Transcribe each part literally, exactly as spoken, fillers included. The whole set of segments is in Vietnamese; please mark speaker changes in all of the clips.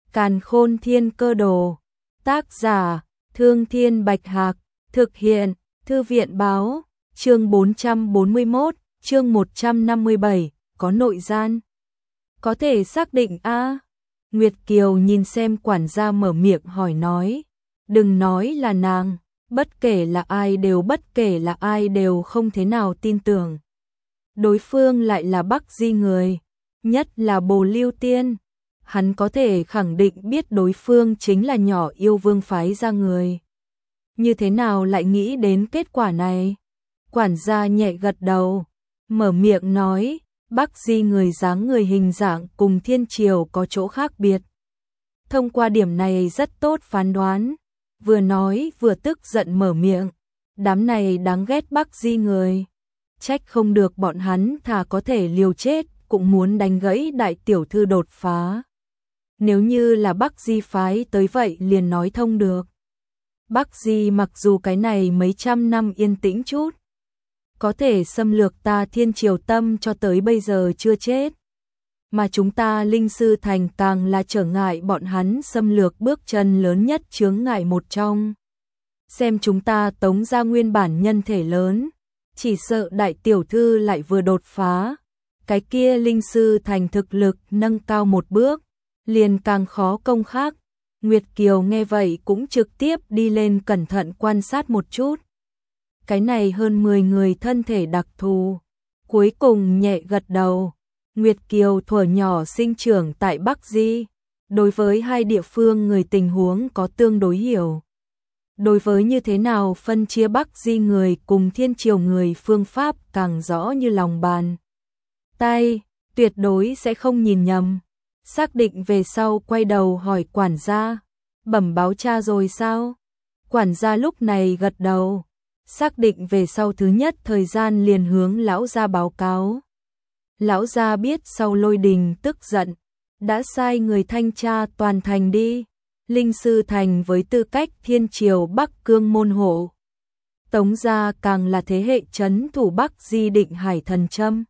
Speaker 1: Càn Khôn Thiên Cơ Đồ. Tác giả: Thương Thiên Bạch Hạc. Thực hiện: Thư viện báo. Chương bốn trăm bốn mươi mốt, chương một trăm năm mươi bảy, có nội gian. Có thể xác định a à? Nguyệt Kiều nhìn xem quản gia mở miệng hỏi nói. Đừng nói là nàng, bất kể là ai đều bất kể là ai đều không thế nào tin tưởng. Đối phương lại là Bắc Di người, nhất là Bồ Lưu Tiên. Hắn có thể khẳng định biết đối phương chính là nhỏ yêu vương phái ra người. Như thế nào lại nghĩ đến kết quả này? Quản gia nhẹ gật đầu, mở miệng nói, Bắc Di người dáng người hình dạng cùng Thiên Triều có chỗ khác biệt. Thông qua điểm này rất tốt phán đoán. Vừa nói vừa tức giận mở miệng, đám này đáng ghét Bắc Di người. Trách không được bọn hắn thà có thể liều chết cũng muốn đánh gãy đại tiểu thư đột phá. Nếu như là Bắc Di phái tới vậy liền nói thông được. Bắc Di mặc dù cái này mấy trăm năm yên tĩnh chút, có thể xâm lược ta Thiên Triều tâm cho tới bây giờ chưa chết. Mà chúng ta Linh Sư Thành càng là trở ngại bọn hắn xâm lược bước chân lớn nhất chướng ngại một trong. Xem chúng ta tống ra nguyên bản nhân thể lớn, chỉ sợ đại tiểu thư lại vừa đột phá. Cái kia Linh Sư Thành thực lực nâng cao một bước, liền càng khó công khác. Nguyệt Kiều nghe vậy cũng trực tiếp đi lên cẩn thận quan sát một chút. Cái này hơn mười người thân thể đặc thù, cuối cùng nhẹ gật đầu. Nguyệt Kiều thuở nhỏ sinh trưởng tại Bắc Di, đối với hai địa phương người tình huống có tương đối hiểu. Đối với như thế nào phân chia Bắc Di người cùng Thiên Triều người phương pháp càng rõ như lòng bàn tay, tuyệt đối sẽ không nhìn nhầm. Xác định về sau quay đầu hỏi quản gia, bẩm báo cha rồi sao? Quản gia lúc này gật đầu, xác định về sau thứ nhất thời gian liền hướng lão gia báo cáo. Lão gia biết sau Lôi Đình tức giận, đã sai người thanh tra toàn thành đi. Linh Sư Thành với tư cách Thiên Triều Bắc Cương môn hộ, Tống gia càng là thế hệ trấn thủ Bắc Di Định Hải thần châm.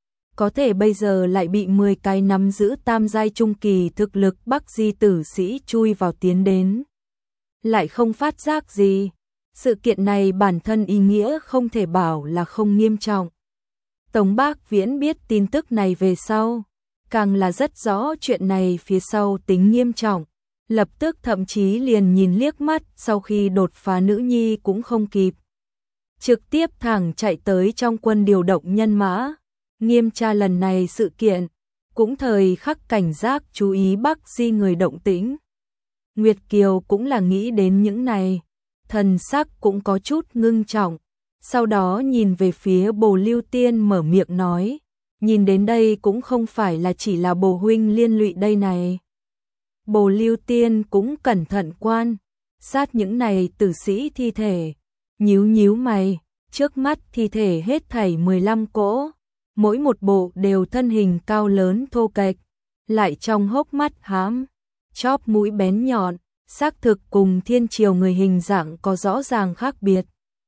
Speaker 1: Có thể bây giờ lại bị mười cái nắm giữ tam giai trung kỳ thực lực Bắc Di tử sĩ chui vào tiến đến. Lại không phát giác gì. Sự kiện này bản thân ý nghĩa không thể bảo là không nghiêm trọng. Tống Bác Viễn biết tin tức này về sau, càng là rất rõ chuyện này phía sau tính nghiêm trọng. Lập tức thậm chí liền nhìn liếc mắt sau khi đột phá nữ nhi cũng không kịp. Trực tiếp thẳng chạy tới trong quân điều động nhân mã. Nghiêm tra lần này sự kiện, cũng thời khắc cảnh giác chú ý Bắc Di người động tĩnh. Nguyệt Kiều cũng là nghĩ đến những này, thần sắc cũng có chút ngưng trọng. Sau đó nhìn về phía Bồ Lưu Tiên mở miệng nói, nhìn đến đây cũng không phải là chỉ là Bồ huynh liên lụy đây này. Bồ Lưu Tiên cũng cẩn thận quan sát những này tử sĩ thi thể, nhíu nhíu mày, trước mắt thi thể hết thảy mười lăm cỗ. Mỗi một bộ đều thân hình cao lớn thô kệch, lại trong hốc mắt hám, chóp mũi bén nhọn, xác thực cùng Thiên Triều người hình dạng có rõ ràng khác biệt.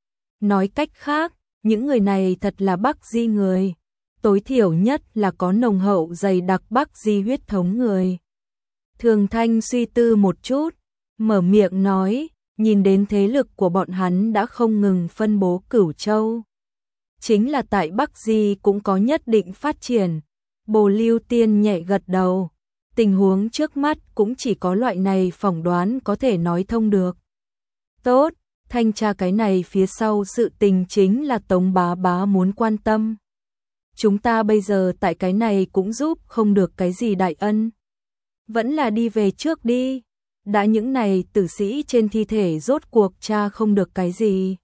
Speaker 1: Nói cách khác, những người này thật là Bắc Di người, tối thiểu nhất là có nồng hậu dày đặc Bắc Di huyết thống người. Thường Thanh suy tư một chút, mở miệng nói, nhìn đến thế lực của bọn hắn đã không ngừng phân bố Cửu Châu. Chính là tại Bắc Di cũng có nhất định phát triển. Bồ Lưu Tiên nhẹ gật đầu, tình huống trước mắt cũng chỉ có loại này phỏng đoán có thể nói thông được. Tốt, thanh tra cái này phía sau sự tình chính là Tống bá bá muốn quan tâm. Chúng ta bây giờ tại cái này cũng giúp không được cái gì đại ân. Vẫn là đi về trước đi, đã những này tử sĩ trên thi thể rốt cuộc tra không được cái gì.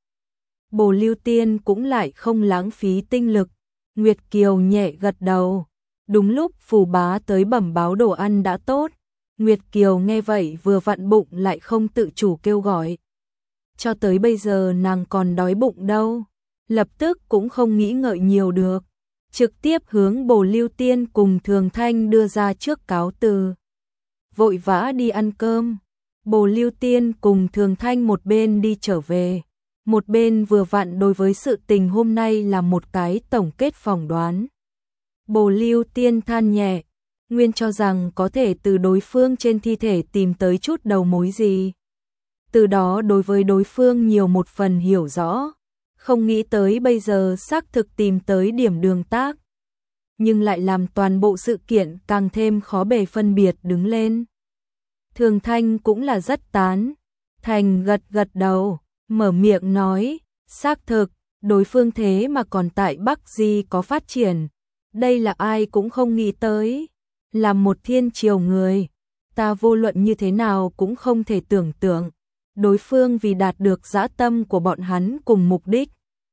Speaker 1: Bồ Lưu Tiên cũng lại không lãng phí tinh lực. Nguyệt Kiều nhẹ gật đầu. Đúng lúc Phù bá tới bẩm báo đồ ăn đã tốt. Nguyệt Kiều nghe vậy vừa vặn bụng lại không tự chủ kêu gọi. Cho tới bây giờ nàng còn đói bụng đâu. Lập tức cũng không nghĩ ngợi nhiều được. Trực tiếp hướng Bồ Lưu Tiên cùng Thường Thanh đưa ra trước cáo từ. Vội vã đi ăn cơm. Bồ Lưu Tiên cùng Thường Thanh một bên đi trở về. Một bên vừa vặn đối với sự tình hôm nay là một cái tổng kết phỏng đoán. Bồ Lưu Tiên than nhẹ, nguyên cho rằng có thể từ đối phương trên thi thể tìm tới chút đầu mối gì. Từ đó đối với đối phương nhiều một phần hiểu rõ, không nghĩ tới bây giờ xác thực tìm tới điểm đường tác. Nhưng lại làm toàn bộ sự kiện càng thêm khó bề phân biệt đứng lên. Thường Thanh cũng là rất tán, thành gật gật đầu, mở miệng nói, xác thực, đối phương thế mà còn tại Bắc Di có phát triển, đây là ai cũng không nghĩ tới, là một thiên triều người, ta vô luận như thế nào cũng không thể tưởng tượng, đối phương vì đạt được dã tâm của bọn hắn cùng mục đích.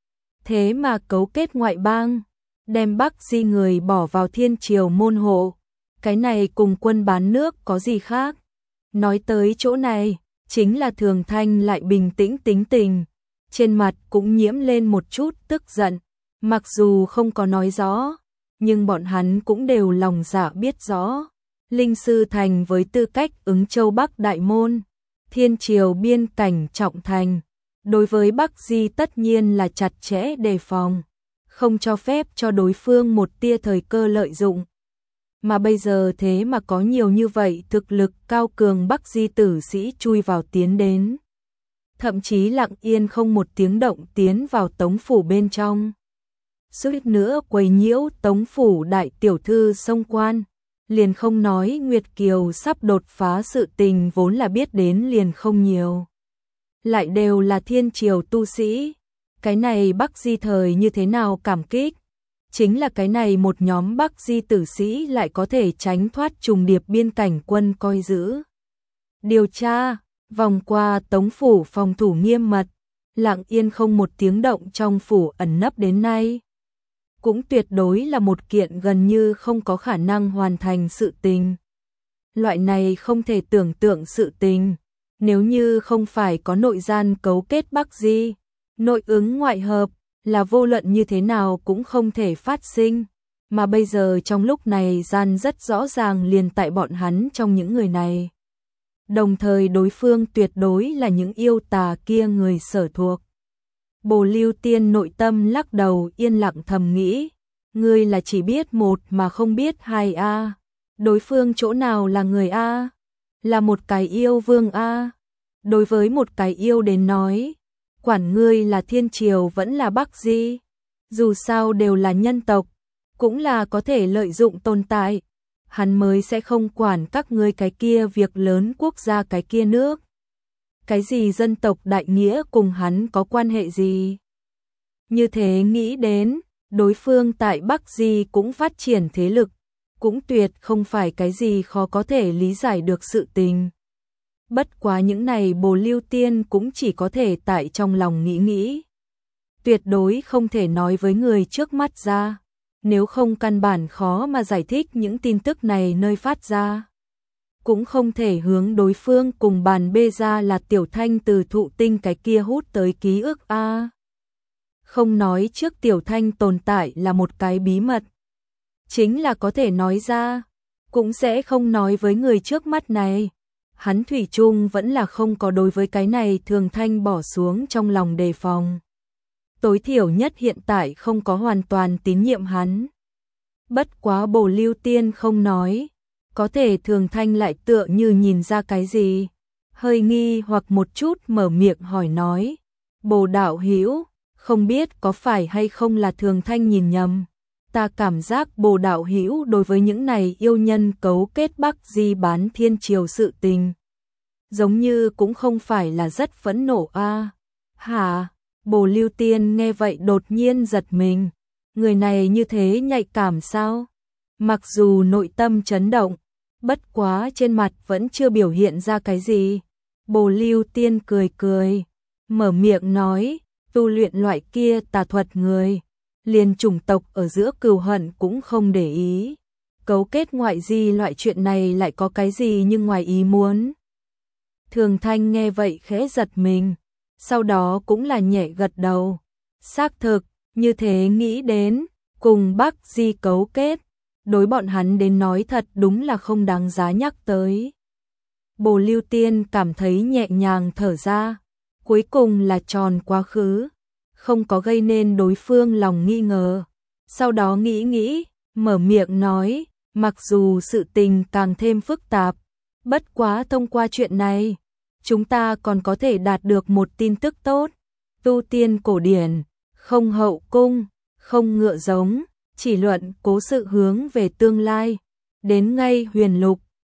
Speaker 1: Thế mà cấu kết ngoại bang, đem Bắc Di người bỏ vào thiên triều môn hộ, cái này cùng quân bán nước có gì khác. Nói tới chỗ này, chính là Thường Thanh lại bình tĩnh tính tình, trên mặt cũng nhiễm lên một chút tức giận, mặc dù không có nói rõ, nhưng bọn hắn cũng đều lòng dạ biết rõ. Linh Sư Thành với tư cách ứng châu Bắc Đại Môn, thiên triều biên cảnh trọng thành, đối với Bắc Di tất nhiên là chặt chẽ đề phòng, không cho phép cho đối phương một tia thời cơ lợi dụng. Mà bây giờ thế mà có nhiều như vậy thực lực cao cường Bắc Di tử sĩ chui vào tiến đến. Thậm chí lặng yên không một tiếng động tiến vào Tống phủ bên trong. Suýt nữa quấy nhiễu Tống phủ đại tiểu thư xông quan, liền không nói Nguyệt Kiều sắp đột phá sự tình vốn là biết đến liền không nhiều. Lại đều là thiên triều tu sĩ, cái này Bắc Di thời như thế nào cảm kích. Chính là cái này một nhóm Bắc Di tử sĩ lại có thể tránh thoát trùng điệp biên cảnh quân coi giữ. Điều tra, vòng qua Tống phủ phòng thủ nghiêm mật, lặng yên không một tiếng động trong phủ ẩn nấp đến nay. Cũng tuyệt đối là một kiện gần như không có khả năng hoàn thành sự tình. Loại này không thể tưởng tượng sự tình, nếu như không phải có nội gian cấu kết Bắc Di, nội ứng ngoại hợp, là vô luận như thế nào cũng không thể phát sinh, mà bây giờ trong lúc này gian rất rõ ràng liền tại bọn hắn trong những người này. Đồng thời đối phương tuyệt đối là những yêu tà kia người sở thuộc. Bồ Lưu Tiên nội tâm lắc đầu yên lặng thầm nghĩ, ngươi là chỉ biết một mà không biết hai a. Đối phương chỗ nào là người a? Là một cái yêu vương a. Đối với một cái yêu đến nói, quản ngươi là thiên triều vẫn là Bắc Di, dù sao đều là nhân tộc, cũng là có thể lợi dụng tồn tại, hắn mới sẽ không quản các ngươi cái kia việc lớn quốc gia cái kia nước. Cái gì dân tộc đại nghĩa cùng hắn có quan hệ gì? Như thế nghĩ đến, đối phương tại Bắc Di cũng phát triển thế lực, cũng tuyệt không phải cái gì khó có thể lý giải được sự tình. Bất quá những này Bồ Lưu Tiên cũng chỉ có thể tại trong lòng nghĩ nghĩ. Tuyệt đối không thể nói với người trước mắt ra, nếu không căn bản khó mà giải thích những tin tức này nơi phát ra. Cũng không thể hướng đối phương cùng bàn bê ra là Tiểu Thanh từ thụ tinh cái kia hút tới ký ức a. Không nói trước Tiểu Thanh tồn tại là một cái bí mật, chính là có thể nói ra, cũng sẽ không nói với người trước mắt này. Hắn thủy chung vẫn là không có đối với cái này Thường Thanh bỏ xuống trong lòng đề phòng. Tối thiểu nhất hiện tại không có hoàn toàn tín nhiệm hắn. Bất quá Bồ Lưu Tiên không nói, có thể Thường Thanh lại tựa như nhìn ra cái gì, hơi nghi hoặc một chút mở miệng hỏi nói, Bồ đạo hữu, không biết có phải hay không là Thường Thanh nhìn nhầm. Ta cảm giác Bồ đạo hữu đối với những này yêu nhân cấu kết Bắc Di bán thiên triều sự tình, giống như cũng không phải là rất phẫn nộ a. À. Hả? Bồ Lưu Tiên nghe vậy đột nhiên giật mình, người này như thế nhạy cảm sao? Mặc dù nội tâm chấn động, bất quá trên mặt vẫn chưa biểu hiện ra cái gì. Bồ Lưu Tiên cười cười, mở miệng nói, tu luyện loại kia tà thuật người, liền chủng tộc ở giữa cừu hận cũng không để ý. Cấu kết ngoại di loại chuyện này lại có cái gì nhưng ngoài ý muốn. Thường Thanh nghe vậy khẽ giật mình, sau đó cũng là nhẹ gật đầu. Xác thực, như thế nghĩ đến, cùng Bắc Di cấu kết, đối bọn hắn đến nói thật đúng là không đáng giá nhắc tới. Bồ Lưu Tiên cảm thấy nhẹ nhàng thở ra, cuối cùng là tròn quá khứ, không có gây nên đối phương lòng nghi ngờ. Sau đó nghĩ nghĩ, mở miệng nói, Mặc dù sự tình càng thêm phức tạp, bất quá thông qua chuyện này, chúng ta còn có thể đạt được một tin tức tốt. Tu tiên cổ điển, không hậu cung, không ngựa giống, chỉ luận cố sự hướng về tương lai. Đến ngay huyền lục,